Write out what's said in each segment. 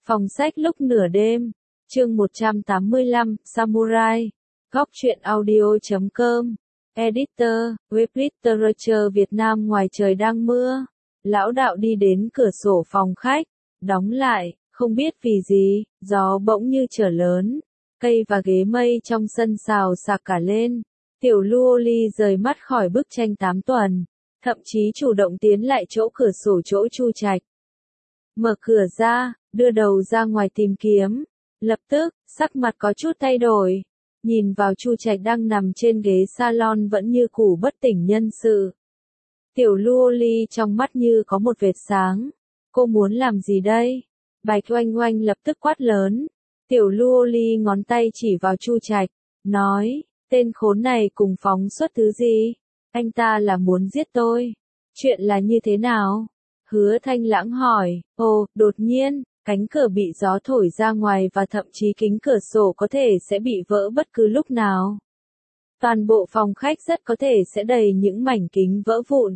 Phòng sách lúc nửa đêm, chương 185, Samurai, góc truyện audio.com, Editor, Web Literature Việt Nam. Ngoài trời đang mưa, lão đạo đi đến cửa sổ phòng khách, đóng lại, không biết vì gì, gió bỗng như trở lớn, cây và ghế mây trong sân xào xạc cả lên. Tiểu Luoli rời mắt khỏi bức tranh 8 tuần, thậm chí chủ động tiến lại chỗ cửa sổ chỗ Chu Trạch. Mở cửa ra, đưa đầu ra ngoài tìm kiếm. Lập tức, sắc mặt có chút thay đổi. Nhìn vào Chu Trạch đang nằm trên ghế salon vẫn như cũ bất tỉnh nhân sự. Tiểu Luoli trong mắt như có một vệt sáng. Cô muốn làm gì đây? Bạch Oanh Oanh lập tức quát lớn. Tiểu Luoli ngón tay chỉ vào Chu Trạch, nói, tên khốn này cùng phóng xuất thứ gì? Anh ta là muốn giết tôi. Chuyện là như thế nào? Hứa Thanh Lãng hỏi. Ồ, đột nhiên, cánh cửa bị gió thổi ra ngoài và thậm chí kính cửa sổ có thể sẽ bị vỡ bất cứ lúc nào. Toàn bộ phòng khách rất có thể sẽ đầy những mảnh kính vỡ vụn.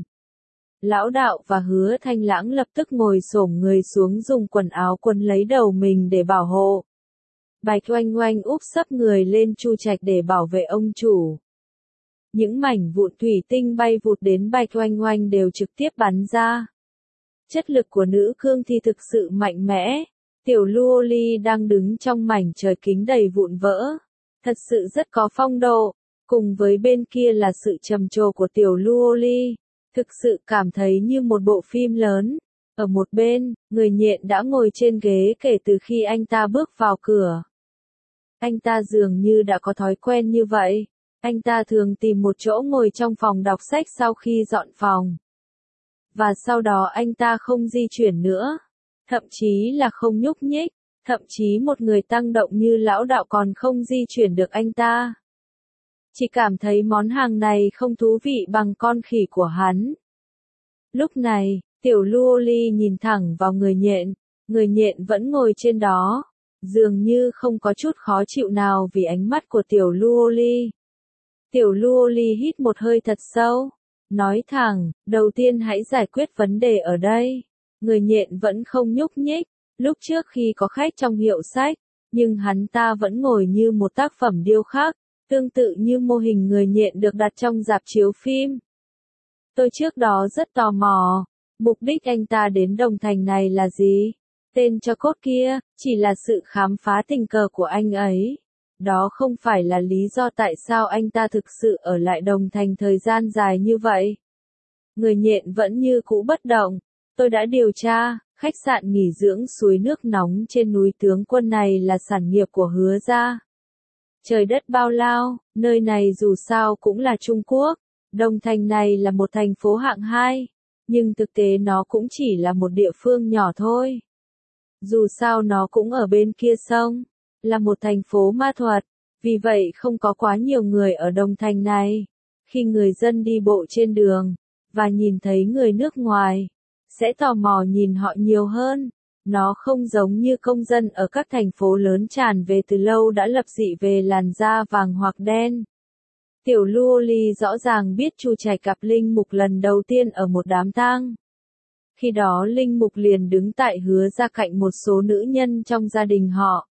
Lão đạo và Hứa Thanh Lãng lập tức ngồi xổm người xuống dùng quần áo quấn lấy đầu mình để bảo hộ. Bạch Oanh Oanh úp sấp người lên Chu Trạch để bảo vệ ông chủ. Những mảnh vụn thủy tinh bay vụt đến Bạch Oanh Oanh đều trực tiếp bắn ra. Chất lực của nữ cương thi thực sự mạnh mẽ. Tiểu Luoli đang đứng trong mảnh trời kính đầy vụn vỡ. Thật sự rất có phong độ. Cùng với bên kia là sự trầm trồ của Tiểu Luoli. Thực sự cảm thấy như một bộ phim lớn. Ở một bên, người nhện đã ngồi trên ghế kể từ khi anh ta bước vào cửa. Anh ta dường như đã có thói quen như vậy. Anh ta thường tìm một chỗ ngồi trong phòng đọc sách sau khi dọn phòng. Và sau đó anh ta không di chuyển nữa. Thậm chí là không nhúc nhích. Thậm chí một người tăng động như lão đạo còn không di chuyển được anh ta. Chỉ cảm thấy món hàng này không thú vị bằng con khỉ của hắn. Lúc này, Tiểu Luoli nhìn thẳng vào người nhện. Người nhện vẫn ngồi trên đó. Dường như không có chút khó chịu nào vì ánh mắt của Tiểu Luoli. Tiểu Luoli hít một hơi thật sâu. Nói thẳng, đầu tiên hãy giải quyết vấn đề ở đây. Người nhện vẫn không nhúc nhích. Lúc trước khi có khách trong hiệu sách, nhưng hắn ta vẫn ngồi như một tác phẩm điêu khắc, tương tự như mô hình người nhện được đặt trong rạp chiếu phim. Tôi trước đó rất tò mò, mục đích anh ta đến Đồng Thành này là gì? Tên cho cốt kia, chỉ là sự khám phá tình cờ của anh ấy. Đó không phải là lý do tại sao anh ta thực sự ở lại Đồng Thành thời gian dài như vậy. Người nhện vẫn như cũ bất động. Tôi đã điều tra, khách sạn nghỉ dưỡng suối nước nóng trên núi Tướng Quân này là sản nghiệp của Hứa gia. Trời đất bao lao, nơi này dù sao cũng là Trung Quốc. Đồng Thành này là một thành phố hạng 2, nhưng thực tế nó cũng chỉ là một địa phương nhỏ thôi. Dù sao nó cũng ở bên kia sông, là một thành phố ma thuật, vì vậy không có quá nhiều người ở Đồng Thành này. Khi người dân đi bộ trên đường, và nhìn thấy người nước ngoài, sẽ tò mò nhìn họ nhiều hơn. Nó không giống như công dân ở các thành phố lớn tràn về từ lâu đã lập dị về làn da vàng hoặc đen. Tiểu Luoli rõ ràng biết Chu Trạch gặp Linh Mục lần đầu tiên ở một đám tang. Khi đó Linh Mục liền đứng tại Hứa gia cạnh một số nữ nhân trong gia đình họ.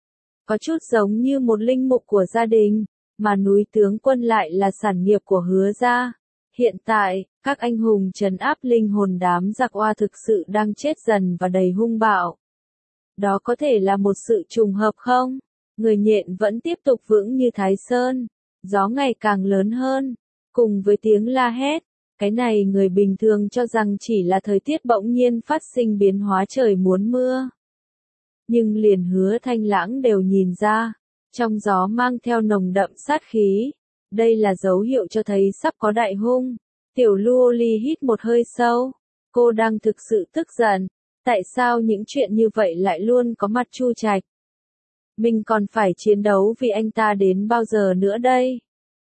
Có chút giống như một linh mục của gia đình, mà núi Tướng Quân lại là sản nghiệp của Hứa gia. Hiện tại, các anh hùng trấn áp linh hồn đám giặc oa thực sự đang chết dần và đầy hung bạo. Đó có thể là một sự trùng hợp không? Người nhện vẫn tiếp tục vững như Thái Sơn. Gió ngày càng lớn hơn. Cùng với tiếng la hét. Cái này người bình thường cho rằng chỉ là thời tiết bỗng nhiên phát sinh biến hóa trời muốn mưa. Nhưng liền Hứa Thanh Lãng đều nhìn ra. Trong gió mang theo nồng đậm sát khí. Đây là dấu hiệu cho thấy sắp có đại hung. Tiểu Luoli hít một hơi sâu. Cô đang thực sự tức giận. Tại sao những chuyện như vậy lại luôn có mặt Chu Trạch? Mình còn phải chiến đấu vì anh ta đến bao giờ nữa đây?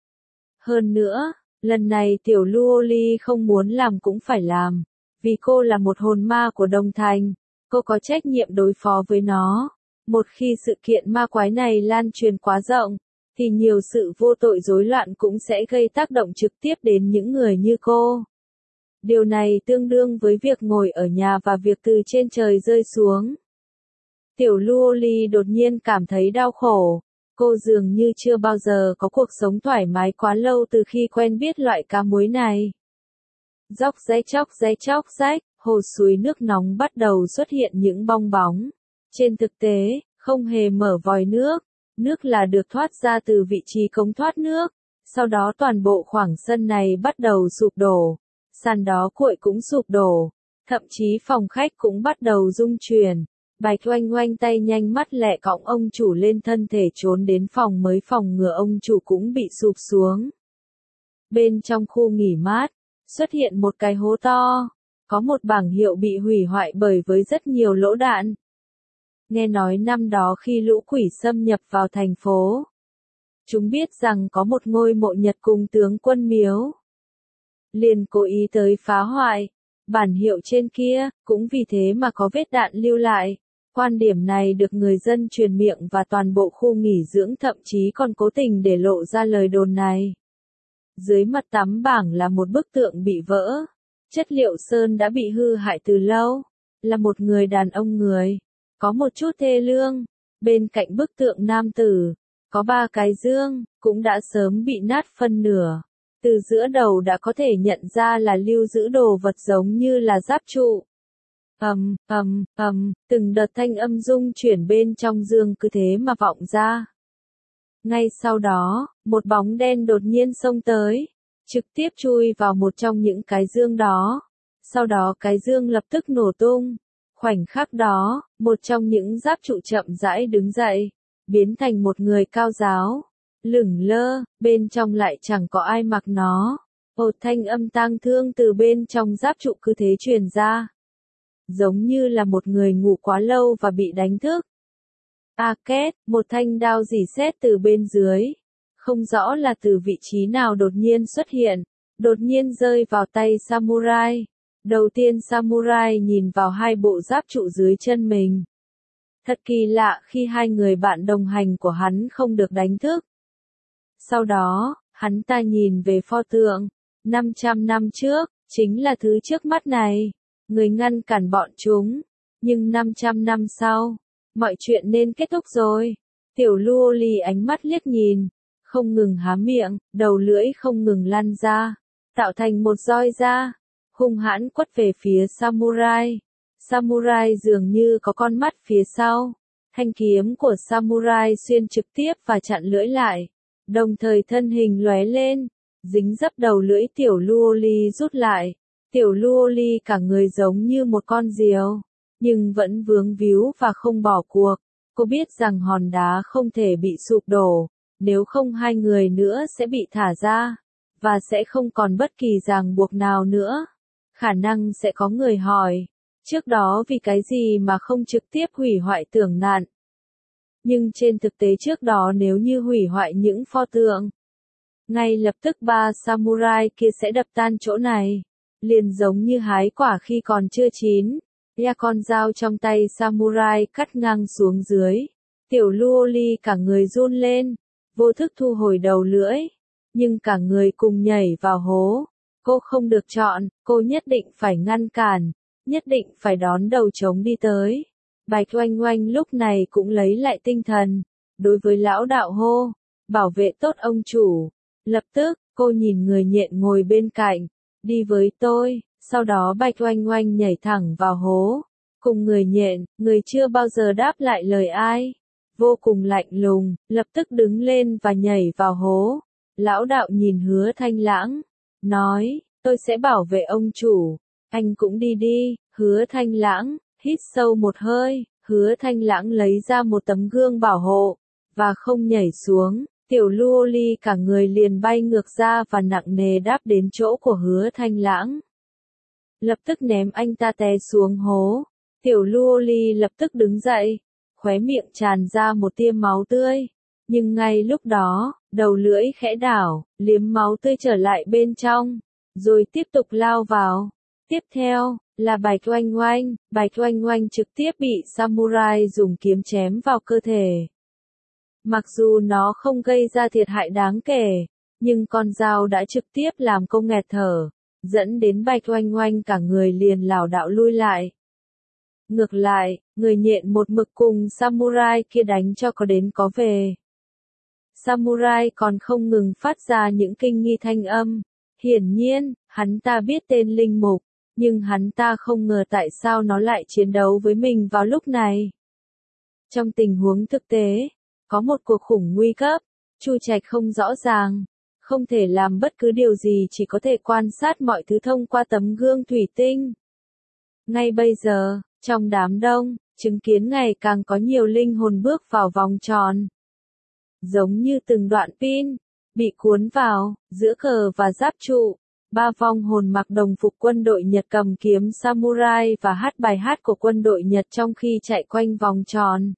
Hơn nữa, lần này Tiểu Luoli không muốn làm cũng phải làm. Vì cô là một hồn ma của Đồng Thành. Cô có trách nhiệm đối phó với nó. Một khi sự kiện ma quái này lan truyền quá rộng, thì nhiều sự vô tội rối loạn cũng sẽ gây tác động trực tiếp đến những người như cô. Điều này tương đương với việc ngồi ở nhà và việc từ trên trời rơi xuống. Tiểu Lưu Ly đột nhiên cảm thấy đau khổ. Cô dường như chưa bao giờ có cuộc sống thoải mái quá lâu từ khi quen biết loại cá muối này. Róc rách, hồ suối nước nóng bắt đầu xuất hiện những bong bóng. Trên thực tế, không hề mở vòi nước. Nước là được thoát ra từ vị trí cống thoát nước. Sau đó toàn bộ khoảng sân này bắt đầu sụp đổ. Sàn đó cuội cũng sụp đổ. Thậm chí phòng khách cũng bắt đầu rung chuyển. Bạch Oanh Oanh tay nhanh mắt lẹ cõng ông chủ lên thân thể trốn đến phòng mới phòng ngừa ông chủ cũng bị sụp xuống. Bên trong khu nghỉ mát, xuất hiện một cái hố to. Có một bảng hiệu bị hủy hoại bởi với rất nhiều lỗ đạn. Nghe nói năm đó khi lũ quỷ xâm nhập vào thành phố, chúng biết rằng có một ngôi mộ Nhật cùng tướng quân miếu. Liền cố ý tới phá hoại. Bản hiệu trên kia, cũng vì thế mà có vết đạn lưu lại. Quan điểm này được người dân truyền miệng và toàn bộ khu nghỉ dưỡng thậm chí còn cố tình để lộ ra lời đồn này. Dưới mặt tắm bảng là một bức tượng bị vỡ. Chất liệu sơn đã bị hư hại từ lâu. Là một người đàn ông người. Có một chút thê lương. Bên cạnh bức tượng nam tử, có 3 cái dương, cũng đã sớm bị nát phân nửa. Từ giữa đầu đã có thể nhận ra là lưu giữ đồ vật giống như là giáp trụ. Từng đợt thanh âm rung chuyển bên trong dương cứ thế mà vọng ra. Ngay sau đó, một bóng đen đột nhiên xông tới, trực tiếp chui vào một trong những cái dương đó. Sau đó cái dương lập tức nổ tung. Khoảnh khắc đó, một trong những giáp trụ chậm rãi đứng dậy, biến thành một người cao giáo, lửng lơ, bên trong lại chẳng có ai mặc nó. Một thanh âm tang thương từ bên trong giáp trụ cứ thế truyền ra. Giống như là một người ngủ quá lâu và bị đánh thức. Két, một thanh đao rỉ sét từ bên dưới. Không rõ là từ vị trí nào đột nhiên xuất hiện, đột nhiên rơi vào tay samurai. Đầu tiên samurai nhìn vào 2 bộ giáp trụ dưới chân mình. Thật kỳ lạ khi 2 người bạn đồng hành của hắn không được đánh thức. Sau đó, hắn ta nhìn về pho tượng. 500 năm trước, chính là thứ trước mắt này. Người ngăn cản bọn chúng. Nhưng 500 năm sau, mọi chuyện nên kết thúc rồi. Tiểu Lưu Ly ánh mắt liếc nhìn, không ngừng há miệng, đầu lưỡi không ngừng lăn ra, tạo thành một roi da, hung hãn quất về phía samurai. Samurai dường như có con mắt phía sau. Thanh kiếm của samurai xuyên trực tiếp và chặn lưỡi lại. Đồng thời thân hình lóe lên, dính dấp đầu lưỡi Tiểu Lưu Ly rút lại. Tiểu Lưu Ly cả người giống như một con diều, nhưng vẫn vướng víu và không bỏ cuộc. Cô biết rằng hòn đá không thể bị sụp đổ, nếu không 2 người nữa sẽ bị thả ra, và sẽ không còn bất kỳ ràng buộc nào nữa. Khả năng sẽ có người hỏi, trước đó vì cái gì mà không trực tiếp hủy hoại tưởng nạn. Nhưng trên thực tế trước đó nếu như hủy hoại những pho tượng, ngay lập tức 3 samurai kia sẽ đập tan chỗ này. Liền giống như hái quả khi còn chưa chín. Con dao trong tay samurai cắt ngang xuống dưới. Tiểu Lưu Ly cả người run lên, vô thức thu hồi đầu lưỡi, nhưng cả người cùng nhảy vào hố. Cô không được chọn, cô nhất định phải ngăn cản, nhất định phải đón đầu trống đi tới. Bạch Oanh Oanh lúc này cũng lấy lại tinh thần, đối với lão đạo hô, bảo vệ tốt ông chủ. Lập tức, cô nhìn người nhện ngồi bên cạnh, đi với tôi. Sau đó Bạch Oanh Oanh nhảy thẳng vào hố, cùng người nhện, người chưa bao giờ đáp lại lời ai, vô cùng lạnh lùng, lập tức đứng lên và nhảy vào hố. Lão đạo nhìn Hứa Thanh Lãng, nói, tôi sẽ bảo vệ ông chủ, anh cũng đi đi. Hứa Thanh Lãng hít sâu một hơi, Hứa Thanh Lãng lấy ra một tấm gương bảo hộ, và không nhảy xuống. Tiểu Lưu Ly cả người liền bay ngược ra và nặng nề đáp đến chỗ của Hứa Thanh Lãng. Lập tức ném anh ta té xuống hố. Tiểu Lưu Ly lập tức đứng dậy, khóe miệng tràn ra một tia máu tươi. Nhưng ngay lúc đó, đầu lưỡi khẽ đảo, liếm máu tươi trở lại bên trong, rồi tiếp tục lao vào. Tiếp theo, là Bạch Oanh Oanh. Bạch Oanh Oanh trực tiếp bị samurai dùng kiếm chém vào cơ thể. Mặc dù nó không gây ra thiệt hại đáng kể, nhưng con dao đã trực tiếp làm cô nghẹt thở, dẫn đến Bạch Oanh Oanh cả người liền lảo đảo lui lại. Ngược lại, người nhện một mực cùng samurai kia đánh cho có đến có về. Samurai còn không ngừng phát ra những kinh nghi thanh âm. Hiển nhiên, hắn ta biết tên linh mục, nhưng hắn ta không ngờ tại sao nó lại chiến đấu với mình vào lúc này. Trong tình huống thực tế, có một cuộc khủng nguy cấp, Chu Trạch không rõ ràng, không thể làm bất cứ điều gì, chỉ có thể quan sát mọi thứ thông qua tấm gương thủy tinh. Ngay bây giờ, trong đám đông, chứng kiến ngày càng có nhiều linh hồn bước vào vòng tròn. Giống như từng đoạn pin, bị cuốn vào, giữa cờ và giáp trụ. Ba vong hồn mặc đồng phục quân đội Nhật cầm kiếm samurai và hát bài hát của quân đội Nhật trong khi chạy quanh vòng tròn.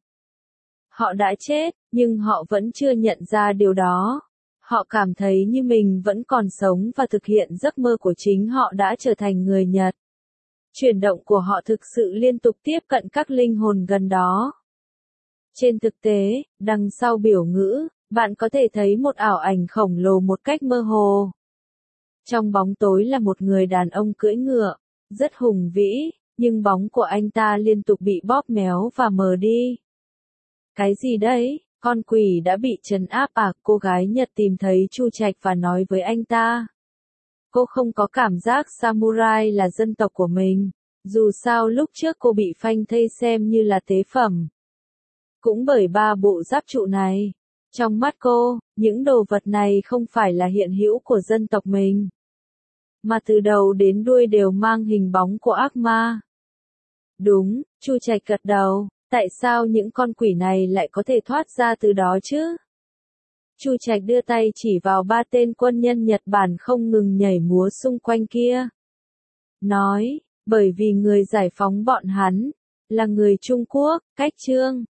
Họ đã chết, nhưng họ vẫn chưa nhận ra điều đó. Họ cảm thấy như mình vẫn còn sống và thực hiện giấc mơ của chính họ đã trở thành người Nhật. Chuyển động của họ thực sự liên tục tiếp cận các linh hồn gần đó. Trên thực tế, đằng sau biểu ngữ, bạn có thể thấy một ảo ảnh khổng lồ một cách mơ hồ. Trong bóng tối là một người đàn ông cưỡi ngựa, rất hùng vĩ, nhưng bóng của anh ta liên tục bị bóp méo và mờ đi. Cái gì đấy? Con quỷ đã bị trấn áp à? Cô gái Nhật tìm thấy Chu Trạch và nói với anh ta. Cô không có cảm giác samurai là dân tộc của mình, dù sao lúc trước cô bị phanh thây xem như là tế phẩm. Cũng bởi ba bộ giáp trụ này, trong mắt cô, những đồ vật này không phải là hiện hữu của dân tộc mình, mà từ đầu đến đuôi đều mang hình bóng của ác ma. Đúng, Chu Trạch gật đầu, tại sao những con quỷ này lại có thể thoát ra từ đó chứ? Chu Trạch đưa tay chỉ vào ba tên quân nhân Nhật Bản không ngừng nhảy múa xung quanh kia. Nói, bởi vì người giải phóng bọn hắn, là người Trung Quốc, cách Trương.